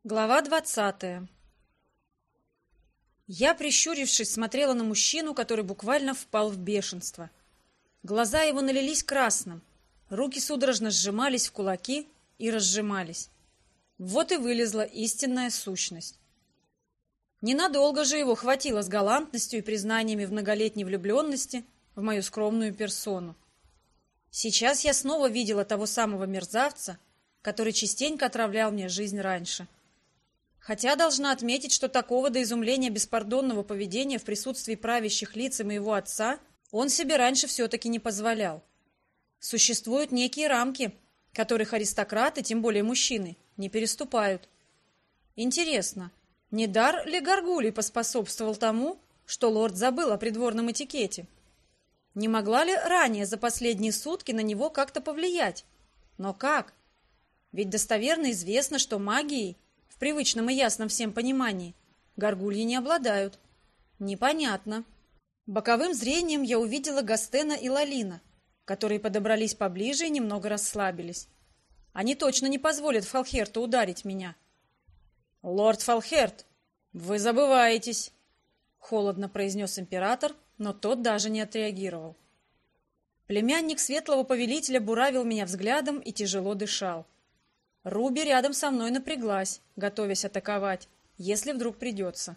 Глава 20. Я, прищурившись, смотрела на мужчину, который буквально впал в бешенство. Глаза его налились красным, руки судорожно сжимались в кулаки и разжимались. Вот и вылезла истинная сущность. Ненадолго же его хватило с галантностью и признаниями в многолетней влюбленности в мою скромную персону. Сейчас я снова видела того самого мерзавца, который частенько отравлял мне жизнь раньше. Хотя должна отметить, что такого до изумления беспардонного поведения в присутствии правящих лиц и моего отца он себе раньше все-таки не позволял. Существуют некие рамки, которых аристократы, тем более мужчины, не переступают. Интересно, не дар ли горгулей поспособствовал тому, что лорд забыл о придворном этикете? Не могла ли ранее за последние сутки на него как-то повлиять? Но как? Ведь достоверно известно, что магией, в привычном и ясном всем понимании, горгульи не обладают. Непонятно. Боковым зрением я увидела Гастена и Лалина, которые подобрались поближе и немного расслабились. Они точно не позволят Фалхерту ударить меня. «Лорд Фалхерт, вы забываетесь», — холодно произнес император, но тот даже не отреагировал. Племянник светлого повелителя буравил меня взглядом и тяжело дышал. Руби рядом со мной напряглась, готовясь атаковать, если вдруг придется.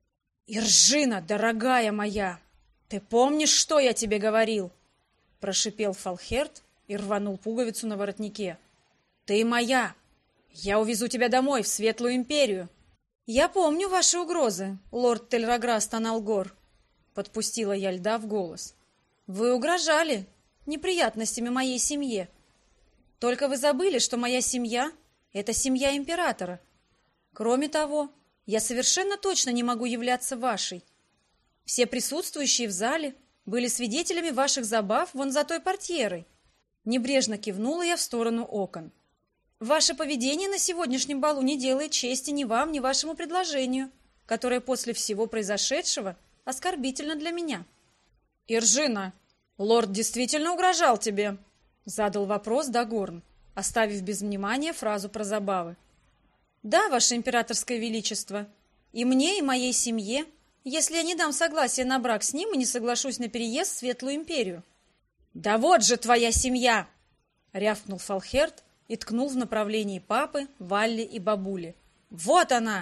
«Иржина, дорогая моя, ты помнишь, что я тебе говорил?» — прошипел Фалхерт и рванул пуговицу на воротнике. «Ты моя! Я увезу тебя домой, в Светлую Империю!» «Я помню ваши угрозы, лорд Тельраграст Аналгор», — подпустила я льда в голос. «Вы угрожали неприятностями моей семье. Только вы забыли, что моя семья — это семья императора. Кроме того, я совершенно точно не могу являться вашей. Все присутствующие в зале были свидетелями ваших забав вон за той портьерой». Небрежно кивнула я в сторону окон. «Ваше поведение на сегодняшнем балу не делает чести ни вам, ни вашему предложению, которое после всего произошедшего оскорбительно для меня». «Иржина, лорд действительно угрожал тебе?» — задал вопрос Дагорн, оставив без внимания фразу про забавы. «Да, ваше императорское величество, и мне, и моей семье, если я не дам согласия на брак с ним и не соглашусь на переезд в Светлую Империю». «Да вот же твоя семья!» — рявкнул Фалхерт и ткнул в направлении папы, Валли и бабули. «Вот она!»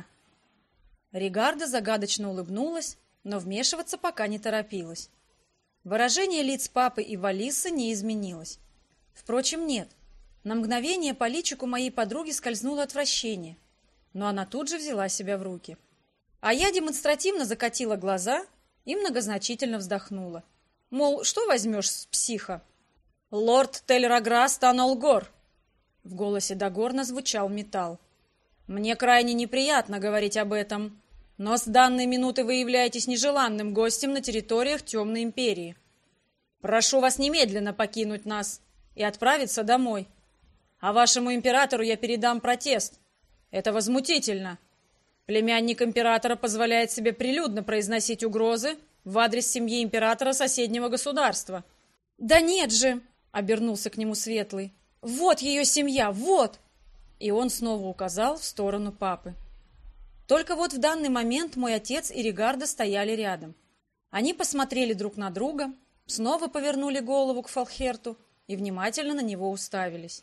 Ригарда загадочно улыбнулась, но вмешиваться пока не торопилась. Выражение лиц папы и Валисы не изменилось. Впрочем, нет. На мгновение по личику моей подруги скользнуло отвращение, но она тут же взяла себя в руки. А я демонстративно закатила глаза и многозначительно вздохнула. Мол, что возьмешь с психа? «Лорд Тельраграст Аналгор!» В голосе Дагорна звучал металл. «Мне крайне неприятно говорить об этом, но с данной минуты вы являетесь нежеланным гостем на территориях Темной Империи. Прошу вас немедленно покинуть нас и отправиться домой. А вашему императору я передам протест. Это возмутительно. Племянник императора позволяет себе прилюдно произносить угрозы в адрес семьи императора соседнего государства». «Да нет же!» — обернулся к нему Светлый. «Вот ее семья, вот!» И он снова указал в сторону папы. Только вот в данный момент мой отец и Ригарда стояли рядом. Они посмотрели друг на друга, снова повернули голову к Фалхерту и внимательно на него уставились.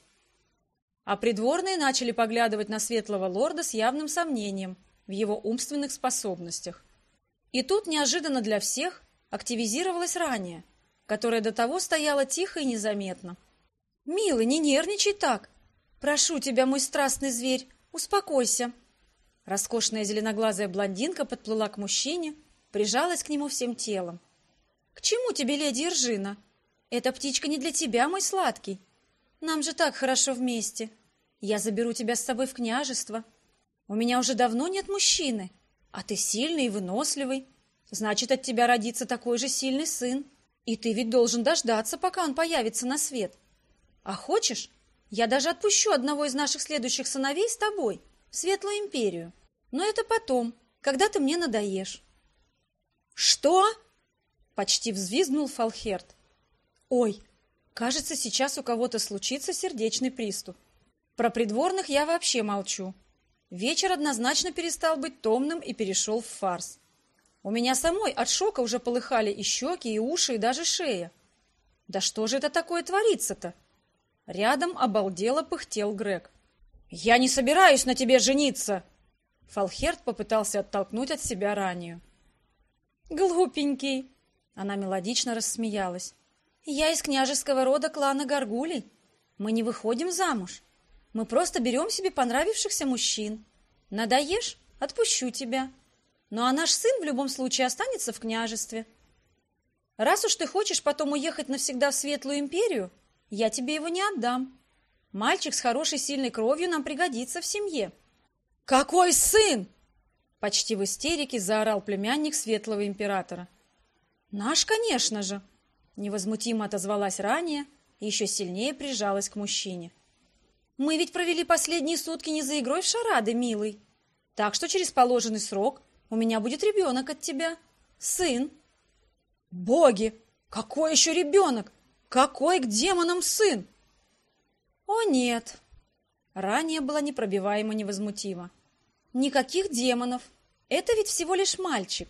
А придворные начали поглядывать на светлого лорда с явным сомнением в его умственных способностях. И тут неожиданно для всех активизировалась ранее, которая до того стояла тихо и незаметно. «Милый, не нервничай так! Прошу тебя, мой страстный зверь, успокойся!» Роскошная зеленоглазая блондинка подплыла к мужчине, прижалась к нему всем телом. «К чему тебе, леди Иржина? Эта птичка не для тебя, мой сладкий. Нам же так хорошо вместе. Я заберу тебя с собой в княжество. У меня уже давно нет мужчины, а ты сильный и выносливый. Значит, от тебя родится такой же сильный сын. И ты ведь должен дождаться, пока он появится на свет. А хочешь, я даже отпущу одного из наших следующих сыновей с тобой в Светлую Империю. Но это потом, когда ты мне надоешь». «Что?» — почти взвизгнул Фалхерт. «Ой, кажется, сейчас у кого-то случится сердечный приступ. Про придворных я вообще молчу. вечер однозначно перестал быть томным и перешел в фарс. У меня самой от шока уже полыхали и щеки, и уши, и даже шея. Да что же это такое творится-то? Рядом обалдело пыхтел Грег. «Я не собираюсь на тебе жениться!» Фалхерт попытался оттолкнуть от себя Ранию. «Глупенький!» Она мелодично рассмеялась. «Я из княжеского рода клана Гаргулей. Мы не выходим замуж. Мы просто берем себе понравившихся мужчин. Надоешь? Отпущу тебя. Ну а наш сын в любом случае останется в княжестве. Раз уж ты хочешь потом уехать навсегда в Светлую Империю, я тебе его не отдам. Мальчик с хорошей сильной кровью нам пригодится в семье». «Какой сын?» Почти в истерике заорал племянник Светлого Императора. «Наш, конечно же!» Невозмутимо отозвалась Рания и еще сильнее прижалась к мужчине. «Мы ведь провели последние сутки не за игрой в шарады, милый. Так что через положенный срок у меня будет ребенок от тебя. Сын». «Боги! Какой еще ребенок? Какой к демонам сын?» «О, нет!» Рания была непробиваемо невозмутима. «Никаких демонов. Это ведь всего лишь мальчик».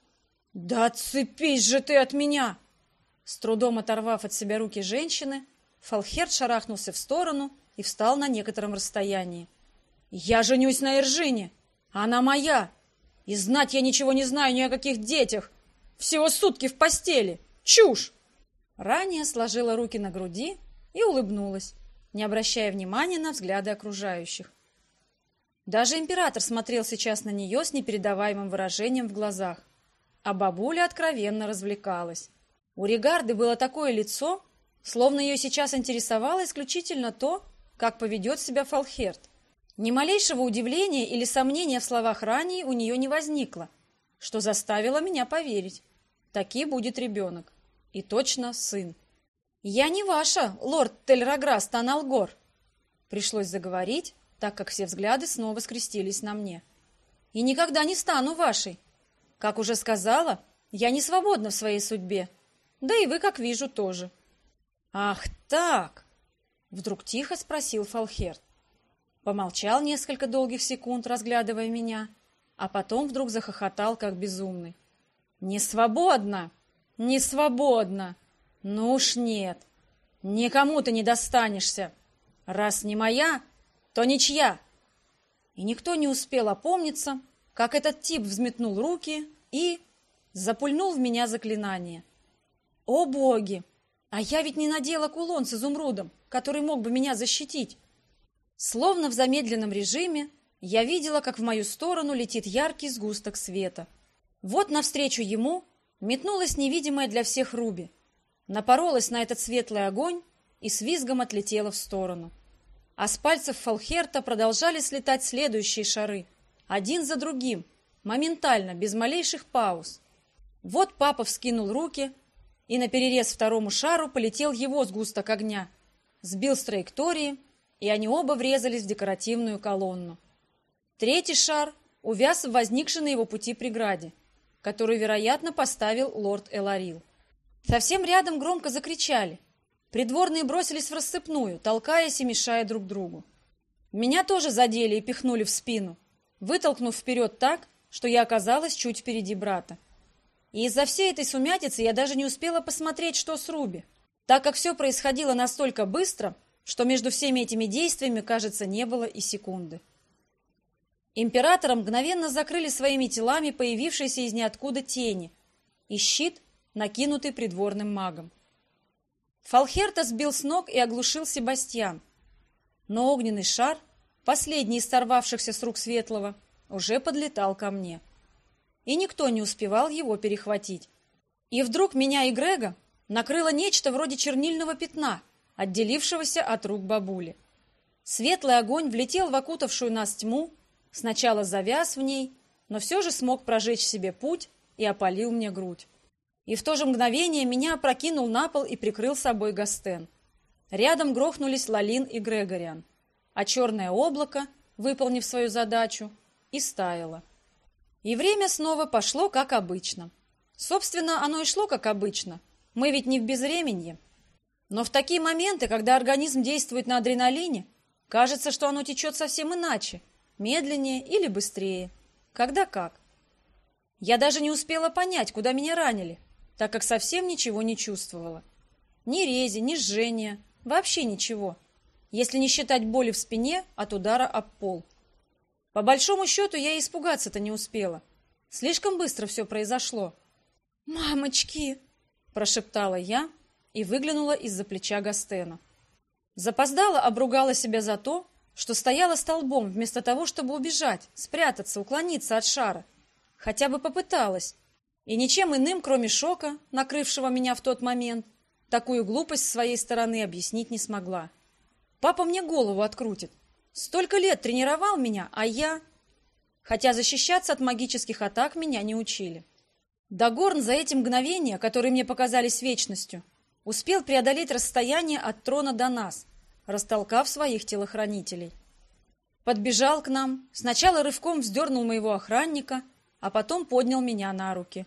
«Да отцепись же ты от меня!» С трудом оторвав от себя руки женщины, Фалхерт шарахнулся в сторону и встал на некотором расстоянии. «Я женюсь на Эржине! Она моя! И знать я ничего не знаю ни о каких детях! Всего сутки в постели! Чушь!» Рания сложила руки на груди и улыбнулась, не обращая внимания на взгляды окружающих. Даже император смотрел сейчас на нее с непередаваемым выражением в глазах, а бабуля откровенно развлекалась. У Регарды было такое лицо, словно ее сейчас интересовало исключительно то, как поведет себя Фалхерт. Ни малейшего удивления или сомнения в словах Рании у нее не возникло, что заставило меня поверить. Таки будет ребенок. И точно сын. «Я не ваша, лорд Тель-Раграс Таналгор», пришлось заговорить, так как все взгляды снова скрестились на мне. «И никогда не стану вашей. Как уже сказала, я не свободна в своей судьбе. Да и вы, как вижу, тоже». «Ах так!» — вдруг тихо спросил Фалхерт. Помолчал несколько долгих секунд, разглядывая меня, а потом вдруг захохотал, как безумный. «Не свободна! Не свободна! Ну уж нет! Никому ты не достанешься! Раз не моя, то ничья!» И никто не успел опомниться, как этот тип взметнул руки и запульнул в меня заклинание. О боги! А я ведь не надела кулон с изумрудом, который мог бы меня защитить. Словно в замедленном режиме я видела, как в мою сторону летит яркий сгусток света. Вот навстречу ему метнулась невидимая для всех Руби, напоролась на этот светлый огонь и с визгом отлетела в сторону. А с пальцев Фалхерта продолжали слетать следующие шары, один за другим, моментально, без малейших пауз. Вот папа вскинул руки, и наперерез второму шару полетел его сгусток огня, сбил с траектории, и они оба врезались в декоративную колонну. Третий шар увяз в возникшей на его пути преграде, которую, вероятно, поставил лорд Эларил. Совсем рядом громко закричали. Придворные бросились в рассыпную, толкаясь и мешая друг другу. Меня тоже задели и пихнули в спину, вытолкнув вперед так, что я оказалась чуть впереди брата. И из-за всей этой сумятицы я даже не успела посмотреть, что с Руби, так как все происходило настолько быстро, что между всеми этими действиями, кажется, не было и секунды. Императора мгновенно закрыли своими телами появившиеся из ниоткуда тени и щит, накинутый придворным магом. Фалхерта сбил с ног и оглушил Себастьян, но огненный шар, последний из сорвавшихся с рук Светлого, уже подлетал ко мне. И никто не успевал его перехватить. И вдруг меня и Грега накрыло нечто вроде чернильного пятна, отделившегося от рук бабули. Светлый огонь влетел в окутавшую нас тьму, сначала завяз в ней, но все же смог прожечь себе путь и опалил мне грудь. И в то же мгновение меня опрокинул на пол и прикрыл собой Гастен. Рядом грохнулись Лалин и Грегориан, а черное облако, выполнив свою задачу, и стаяло. И время снова пошло, как обычно. Собственно, оно и шло, как обычно. Мы ведь не в безвременье. Но в такие моменты, когда организм действует на адреналине, кажется, что оно течет совсем иначе, медленнее или быстрее, когда как. Я даже не успела понять, куда меня ранили, так как совсем ничего не чувствовала. Ни рези, ни жжения, вообще ничего, если не считать боли в спине от удара об пол. По большому счету я и испугаться-то не успела. Слишком быстро все произошло. «Мамочки!» – прошептала я и выглянула из-за плеча Гастена. Запоздала обругала себя за то, что стояла столбом вместо того, чтобы убежать, спрятаться, уклониться от шара. Хотя бы попыталась. И ничем иным, кроме шока, накрывшего меня в тот момент, такую глупость с своей стороны объяснить не смогла. Папа мне голову открутит. Столько лет тренировал меня, а я... Хотя защищаться от магических атак меня не учили. Дагорн за эти мгновения, которые мне показались вечностью, успел преодолеть расстояние от трона до нас, растолкав своих телохранителей. Подбежал к нам, сначала рывком вздернул моего охранника, а потом поднял меня на руки.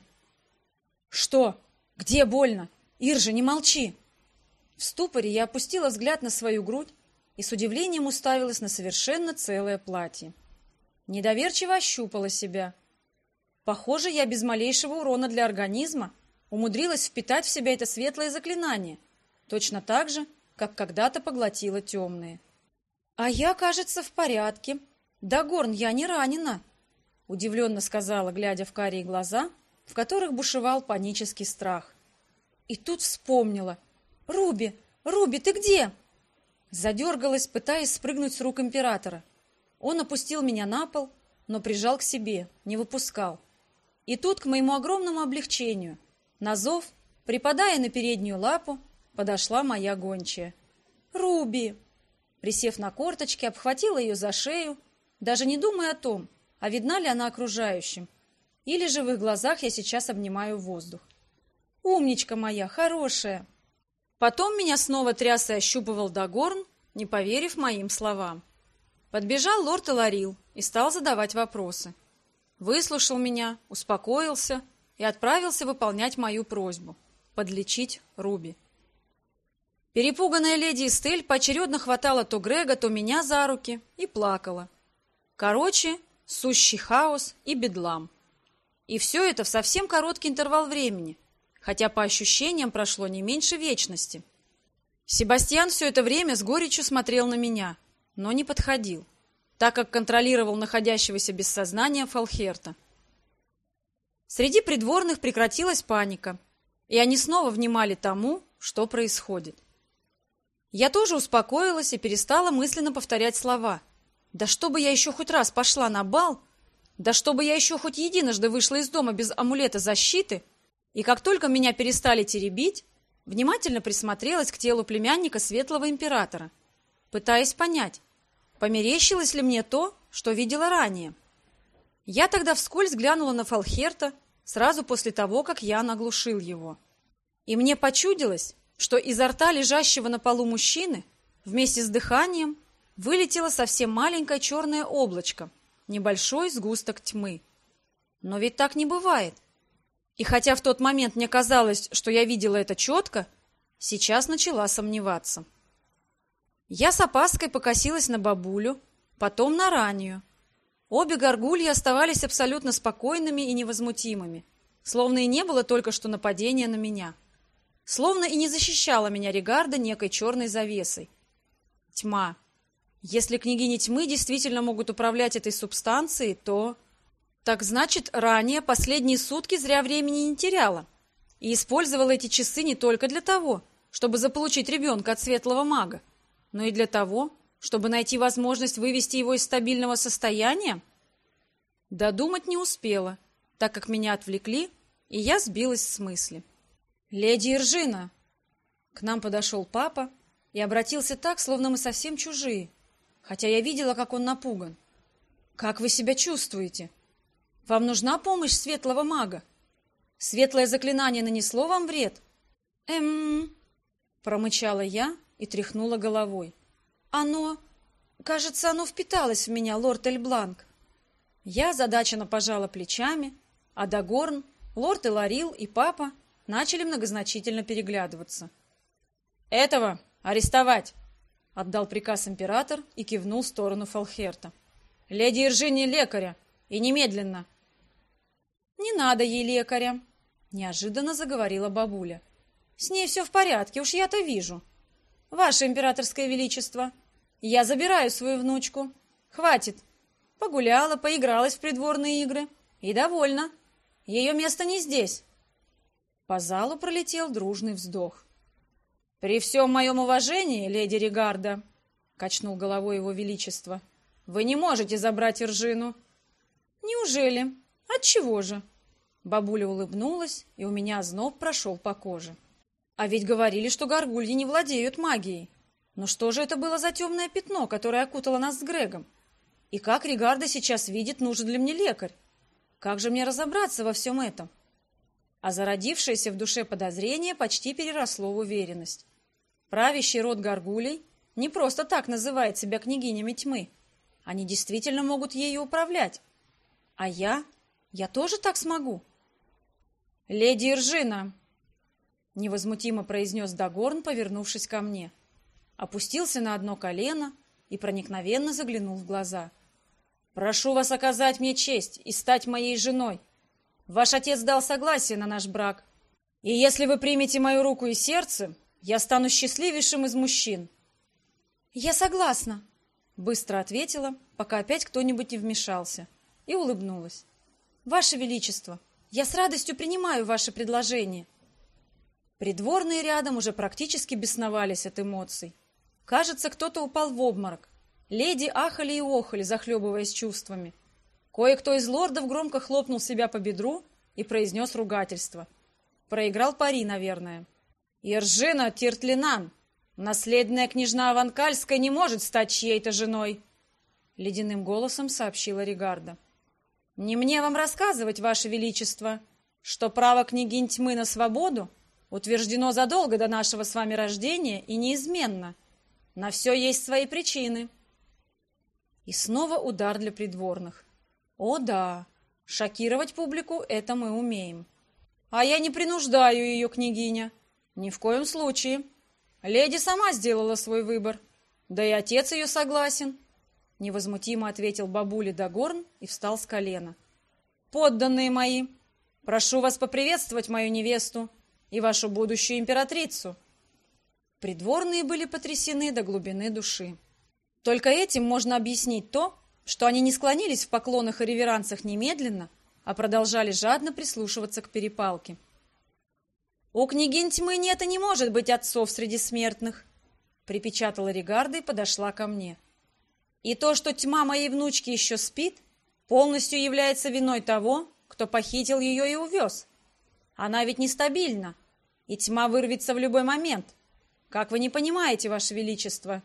«Что? Где больно? Иржа, не молчи!» В ступоре я опустила взгляд на свою грудь и с удивлением уставилась на совершенно целое платье. Недоверчиво ощупала себя. Похоже, я без малейшего урона для организма умудрилась впитать в себя это светлое заклинание, точно так же, как когда-то поглотила темные. «А я, кажется, в порядке. Дагорн, я не ранена», — удивленно сказала, глядя в карие глаза, в которых бушевал панический страх. И тут вспомнила. «Руби! Руби, ты где?» Задергалась, пытаясь спрыгнуть с рук императора. Он опустил меня на пол, но прижал к себе, не выпускал. И тут, к моему огромному облегчению, на зов, припадая на переднюю лапу, подошла моя гончая. «Руби!» Присев на корточки, обхватила ее за шею, даже не думая о том, а видна ли она окружающим, или же в их глазах я сейчас обнимаю воздух. «Умничка моя, хорошая!» Потом меня снова тряс и ощупывал Дагорн, не поверив моим словам. Подбежал лорд Эларил и стал задавать вопросы. Выслушал меня, успокоился и отправился выполнять мою просьбу – подлечить Руби. Перепуганная леди Эстель поочередно хватала то Грега, то меня за руки и плакала. Короче, сущий хаос и бедлам. И все это в совсем короткий интервал времени, хотя по ощущениям прошло не меньше вечности. Себастьян все это время с горечью смотрел на меня, но не подходил, так как контролировал находящегося без сознания Фалхерта. Среди придворных прекратилась паника, и они снова внимали тому, что происходит. Я тоже успокоилась и перестала мысленно повторять слова. Да чтобы я еще хоть раз пошла на бал, да чтобы я еще хоть единожды вышла из дома без амулета защиты, и как только меня перестали теребить, внимательно присмотрелась к телу племянника Светлого Императора, пытаясь понять, померещилось ли мне то, что видела ранее. Я тогда вскользь глянула на Фалхерта сразу после того, как я наглушил его. И мне почудилось, что изо рта лежащего на полу мужчины вместе с дыханием вылетело совсем маленькое черное облачко, небольшой сгусток тьмы. Но ведь так не бывает. И хотя в тот момент мне казалось, что я видела это четко, сейчас начала сомневаться. Я с опаской покосилась на бабулю, потом на Ранию. Обе горгульи оставались абсолютно спокойными и невозмутимыми, словно и не было только что нападения на меня. Словно и не защищала меня Регарда некой черной завесой. Тьма. Если княгини тьмы действительно могут управлять этой субстанцией, то... Так значит, ранее последние сутки зря времени не теряла и использовала эти часы не только для того, чтобы заполучить ребенка от светлого мага, но и для того, чтобы найти возможность вывести его из стабильного состояния? Додумать не успела, так как меня отвлекли, и я сбилась с мысли. «Леди Иржина!» К нам подошел папа и обратился так, словно мы совсем чужие, хотя я видела, как он напуган. «Как вы себя чувствуете? Вам нужна помощь светлого мага? Светлое заклинание нанесло вам вред?» Промычала я и тряхнула головой. Кажется, оно впиталось в меня, лорд Эльбланк». Я озадаченно пожала плечами, а Дагорн, лорд Эларил и папа начали многозначительно переглядываться. «Этого арестовать!» — отдал приказ император и кивнул в сторону Фалхерта. Леди Иржине лекаря, и немедленно!» «Не надо ей лекаря», — неожиданно заговорила бабуля. «С ней все в порядке, уж я-то вижу. Ваше императорское величество, я забираю свою внучку. Хватит. Погуляла, поигралась в придворные игры. И довольна. Ее место не здесь». По залу пролетел дружный вздох. «При всем моем уважении, леди Ригарда», — качнул головой его величество, — «вы не можете забрать Иржину». «Неужели? Отчего же?» Бабуля улыбнулась, и у меня озноб прошел по коже. А ведь говорили, что горгульи не владеют магией. Но что же это было за темное пятно, которое окутало нас с Грегом? И как Ригарда сейчас видит, нужен ли мне лекарь? Как же мне разобраться во всем этом? А зародившееся в душе подозрение почти переросло в уверенность. Правящий род горгулей не просто так называет себя княгинями тьмы. Они действительно могут ею управлять. А я тоже так смогу? «Леди Иржина!» — невозмутимо произнес Дагорн, повернувшись ко мне. Опустился на одно колено и проникновенно заглянул в глаза. «Прошу вас оказать мне честь и стать моей женой. Ваш отец дал согласие на наш брак. И если вы примете мою руку и сердце, я стану счастливейшим из мужчин». «Я согласна», — быстро ответила, пока опять кто-нибудь не вмешался, и улыбнулась. «Ваше Величество, я с радостью принимаю ваше предложение». Придворные рядом уже практически бесновались от эмоций. Кажется, кто-то упал в обморок. Леди ахали и охали, захлебываясь чувствами. Кое-кто из лордов громко хлопнул себя по бедру и произнес ругательство. Проиграл пари, наверное. «Иржина Тиртлинан, наследная княжна Аванкальская, не может стать чьей-то женой», — ледяным голосом сообщила Ригарда. «Не мне вам рассказывать, Ваше Величество, что право княгинь тьмы на свободу утверждено задолго до нашего с вами рождения и неизменно. На все есть свои причины». И снова удар для придворных. О да, шокировать публику это мы умеем. «А я не принуждаю ее, княгиня. Ни в коем случае. Леди сама сделала свой выбор. Да и отец ее согласен», — невозмутимо ответил бабуля Дагорн и встал с колена. «Подданные мои, прошу вас поприветствовать мою невесту и вашу будущую императрицу». Придворные были потрясены до глубины души. Только этим можно объяснить то, что они не склонились в поклонах и реверансах немедленно, а продолжали жадно прислушиваться к перепалке. «У княгинь тьмы нет и не может быть отцов среди смертных», — припечатала Ригарда и подошла ко мне. «И то, что тьма моей внучки еще спит, полностью является виной того, кто похитил ее и увез. Она ведь нестабильна, и тьма вырвется в любой момент. Как вы не понимаете, Ваше Величество?»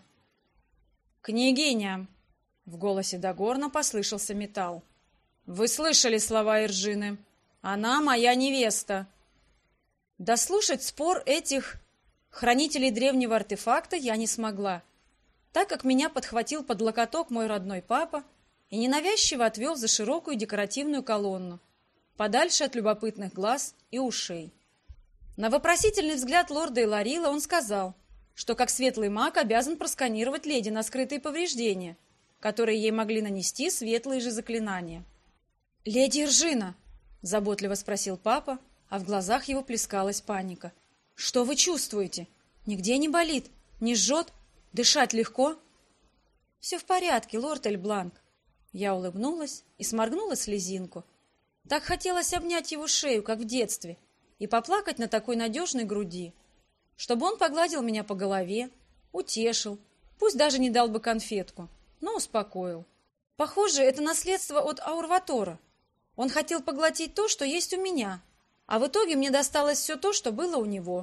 «Княгиня!» — в голосе Дагорна послышался металл. «Вы слышали слова Иржины? Она моя невеста!» Дослушать спор этих хранителей древнего артефакта я не смогла, так как меня подхватил под локоток мой родной папа и ненавязчиво отвел за широкую декоративную колонну, подальше от любопытных глаз и ушей. На вопросительный взгляд лорда Иларила он сказал, что как светлый маг обязан просканировать леди на скрытые повреждения, которые ей могли нанести светлые же заклинания. «Леди Иржина!» — заботливо спросил папа, а в глазах его плескалась паника. «Что вы чувствуете? Нигде не болит? Не жжет? Дышать легко?» «Все в порядке, лорд Эльбланк». Я улыбнулась и сморгнула слезинку. Так хотелось обнять его шею, как в детстве, и поплакать на такой надежной груди, чтобы он погладил меня по голове, утешил, пусть даже не дал бы конфетку, но успокоил. Похоже, это наследство от Аурватора. Он хотел поглотить то, что есть у меня, а в итоге мне досталось все то, что было у него.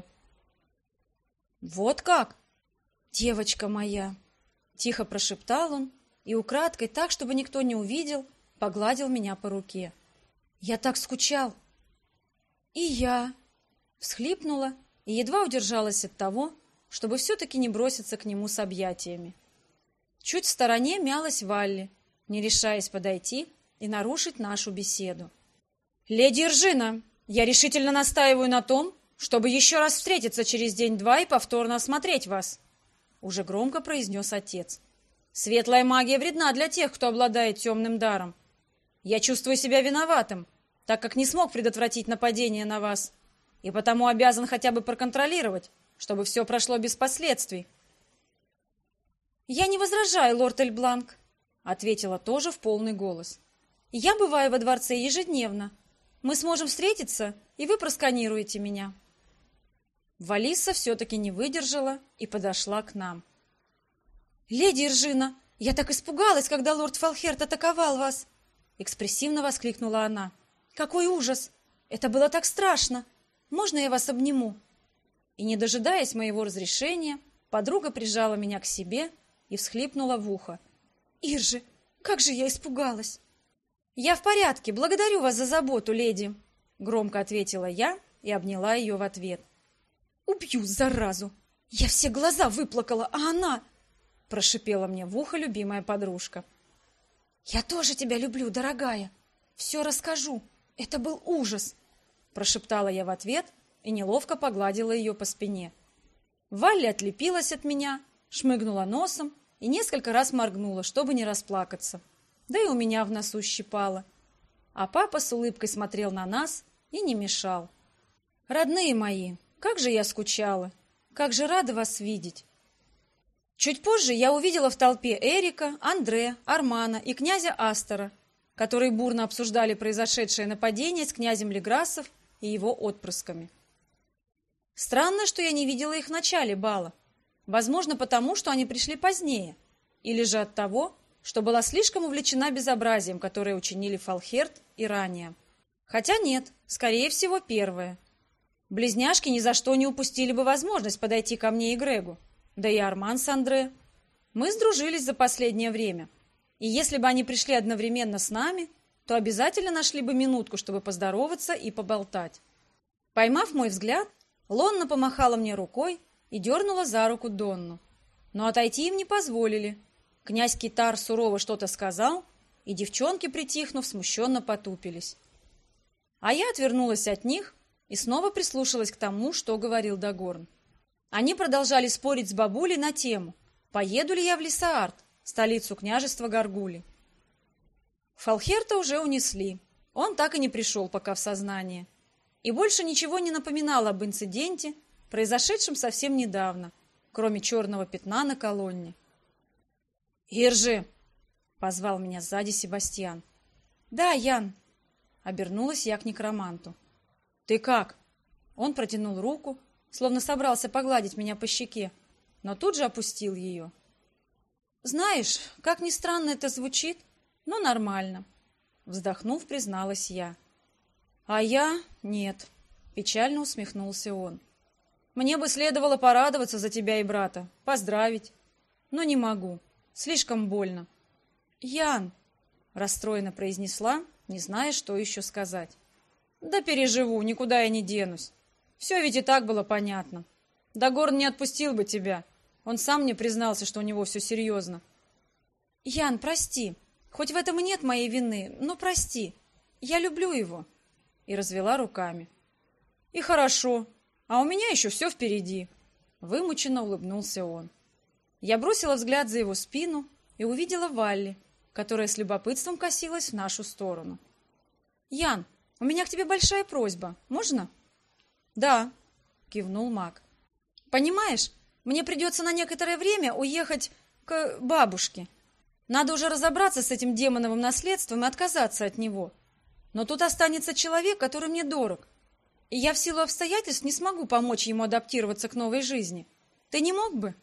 «Вот как? Девочка моя!» — тихо прошептал он и украдкой, так, чтобы никто не увидел, погладил меня по руке. «Я так скучал!» «И я!» — всхлипнула и едва удержалась от того, чтобы все-таки не броситься к нему с объятиями. Чуть в стороне мялась Валли, не решаясь подойти и нарушить нашу беседу. «Леди Иржина, я решительно настаиваю на том, чтобы еще раз встретиться через день-два и повторно осмотреть вас», — уже громко произнес отец. Светлая магия вредна для тех, кто обладает темным даром. Я чувствую себя виноватым, так как не смог предотвратить нападение на вас, и потому обязан хотя бы проконтролировать, чтобы все прошло без последствий. «Я не возражаю, лорд Эльбланк», — ответила тоже в полный голос. «Я бываю во дворце ежедневно. Мы сможем встретиться, и вы просканируете меня». Валисса все-таки не выдержала и подошла к нам. «Леди Иржина, я так испугалась, когда лорд Фалхерт атаковал вас!» Экспрессивно воскликнула она. «Какой ужас! Это было так страшно! Можно я вас обниму?» И, не дожидаясь моего разрешения, подруга прижала меня к себе и всхлипнула в ухо. «Иржи, как же я испугалась!» «Я в порядке, благодарю вас за заботу, леди!» Громко ответила я и обняла ее в ответ. «Убью, заразу! Я все глаза выплакала, а она...» Прошипела мне в ухо любимая подружка. «Я тоже тебя люблю, дорогая. Все расскажу. Это был ужас!» Прошептала я в ответ и неловко погладила ее по спине. Валли отлепилась от меня, шмыгнула носом и несколько раз моргнула, чтобы не расплакаться. Да и у меня в носу щипало. А папа с улыбкой смотрел на нас и не мешал. «Родные мои, как же я скучала! Как же рада вас видеть!» Чуть позже я увидела в толпе Эрика, Андре, Армана и князя Астора, которые бурно обсуждали произошедшее нападение с князем Леграссов и его отпрысками. Странно, что я не видела их в начале бала. Возможно, потому, что они пришли позднее, или же от того, что была слишком увлечена безобразием, которое учинили Фалхерт и ранее. Хотя нет, скорее всего, первое. Близняшки ни за что не упустили бы возможность подойти ко мне и Грегу, да и Арман с Андре. Мы сдружились за последнее время, и если бы они пришли одновременно с нами, то обязательно нашли бы минутку, чтобы поздороваться и поболтать. Поймав мой взгляд, Лонна помахала мне рукой и дернула за руку Донну. Но отойти им не позволили. Князь Китар сурово что-то сказал, и девчонки, притихнув, смущенно потупились. А я отвернулась от них и снова прислушалась к тому, что говорил Дагорн. Они продолжали спорить с бабулей на тему, поеду ли я в Лисаард, столицу княжества Гаргули. Фалхерта уже унесли. Он так и не пришел пока в сознание. И больше ничего не напоминало об инциденте, произошедшем совсем недавно, кроме черного пятна на колонне. «Иржи!» — позвал меня сзади Себастьян. «Да, Ян!» — обернулась я к некроманту. «Ты как?» Он протянул руку, словно собрался погладить меня по щеке, но тут же опустил ее. «Знаешь, как ни странно это звучит, но нормально», — вздохнув, призналась я. «А я — нет», — печально усмехнулся он. «Мне бы следовало порадоваться за тебя и брата, поздравить, но не могу, слишком больно». «Ян», — расстроенно произнесла, не зная, что еще сказать. «Да переживу, никуда я не денусь. Все ведь и так было понятно. Дагорн не отпустил бы тебя. Он сам мне признался, что у него все серьезно». «Ян, прости. Хоть в этом и нет моей вины, но прости. Я люблю его». И развела руками. «И хорошо. А у меня еще все впереди». Вымученно улыбнулся он. Я бросила взгляд за его спину и увидела Валли, которая с любопытством косилась в нашу сторону. «Ян, у меня к тебе большая просьба. Можно?» «Да», — кивнул маг. «Понимаешь, мне придется на некоторое время уехать к бабушке. Надо уже разобраться с этим демоновым наследством и отказаться от него. Но тут останется человек, который мне дорог, и я в силу обстоятельств не смогу помочь ему адаптироваться к новой жизни. Ты не мог бы?»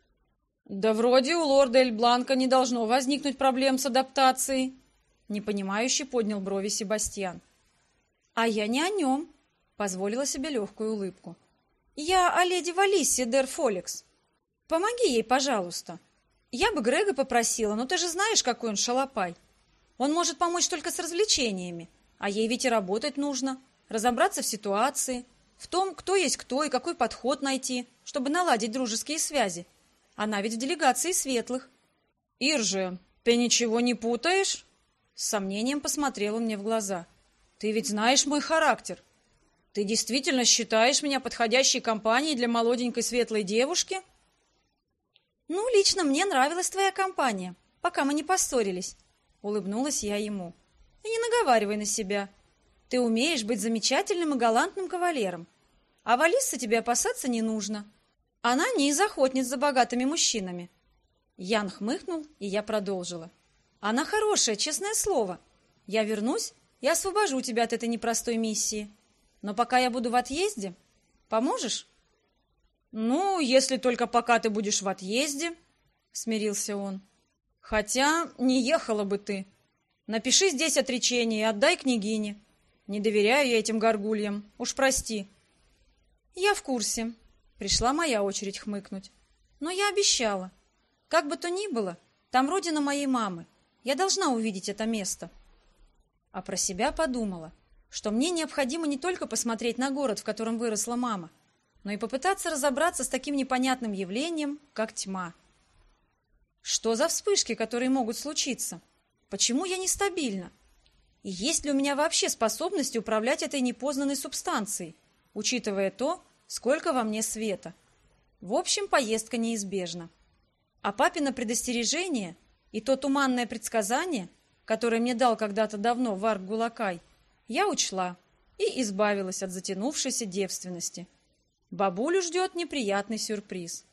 «Да вроде у лорда Эльбланка не должно возникнуть проблем с адаптацией», — непонимающе поднял брови Себастьян. «А я не о нем», — позволила себе легкую улыбку. «Я о леди Валиссе дер Фоликс. Помоги ей, пожалуйста. Я бы Грега попросила, но ты же знаешь, какой он шалопай. Он может помочь только с развлечениями, а ей ведь и работать нужно, разобраться в ситуации, в том, кто есть кто и какой подход найти, чтобы наладить дружеские связи. Она ведь в делегации светлых». «Иржи, ты ничего не путаешь?» С сомнением посмотрела мне в глаза. «Ты ведь знаешь мой характер. Ты действительно считаешь меня подходящей компанией для молоденькой светлой девушки?» «Ну, лично мне нравилась твоя компания, пока мы не поссорились», — улыбнулась я ему. «И не наговаривай на себя. Ты умеешь быть замечательным и галантным кавалером. А Валиссы тебе опасаться не нужно. Она не из охотниц за богатыми мужчинами». Ян хмыкнул, и я продолжила. «Она хорошая, честное слово. Я вернусь и освобожу тебя от этой непростой миссии. Но пока я буду в отъезде, поможешь?» «Ну, если только пока ты будешь в отъезде», — смирился он. «Хотя не ехала бы ты. Напиши здесь отречение и отдай княгине. Не доверяю я этим горгульям, уж прости». «Я в курсе». Пришла моя очередь хмыкнуть. «Но я обещала. Как бы то ни было, там родина моей мамы. Я должна увидеть это место». А про себя подумала, что мне необходимо не только посмотреть на город, в котором выросла мама, но и попытаться разобраться с таким непонятным явлением, как тьма. Что за вспышки, которые могут случиться? Почему я нестабильна? И есть ли у меня вообще способность управлять этой непознанной субстанцией, учитывая то, сколько во мне света? В общем, поездка неизбежна. А папино предостережение и то туманное предсказание, которое мне дал когда-то давно Варг Гулакай, я учла и избавилась от затянувшейся девственности. Бабулю ждет неприятный сюрприз.